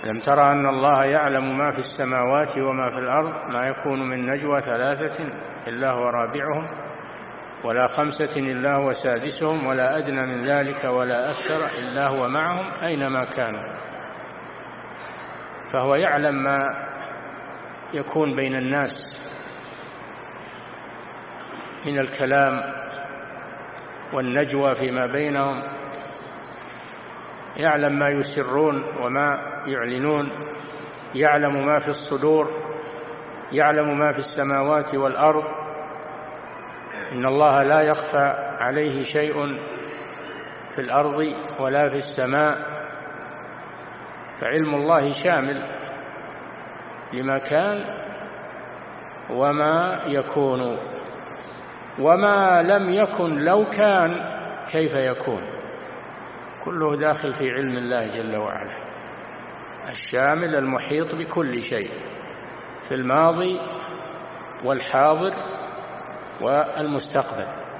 ألم تر أن الله يعلم ما في السماوات وما في الأرض ما يكون من نجوى ثلاثة إلا هو رابعهم ولا خمسة إلا هو سادسهم ولا أدنى من ذلك ولا أكثر إلا هو معهم أينما كانوا. فهو يعلم ما يكون بين الناس من الكلام والنجوى فيما بينهم، يعلم ما يسرون وما يعلنون، يعلم ما في الصدور، يعلم ما في السماوات والأرض. إن الله لا يخفى عليه شيء في الأرض ولا في السماء، فعلم الله شامل لما كان وما يكون، وما لم يكن لو كان كيف يكون، كله داخل في علم الله جل وعلا الشامل المحيط بكل شيء في الماضي والحاضر والمستقبل.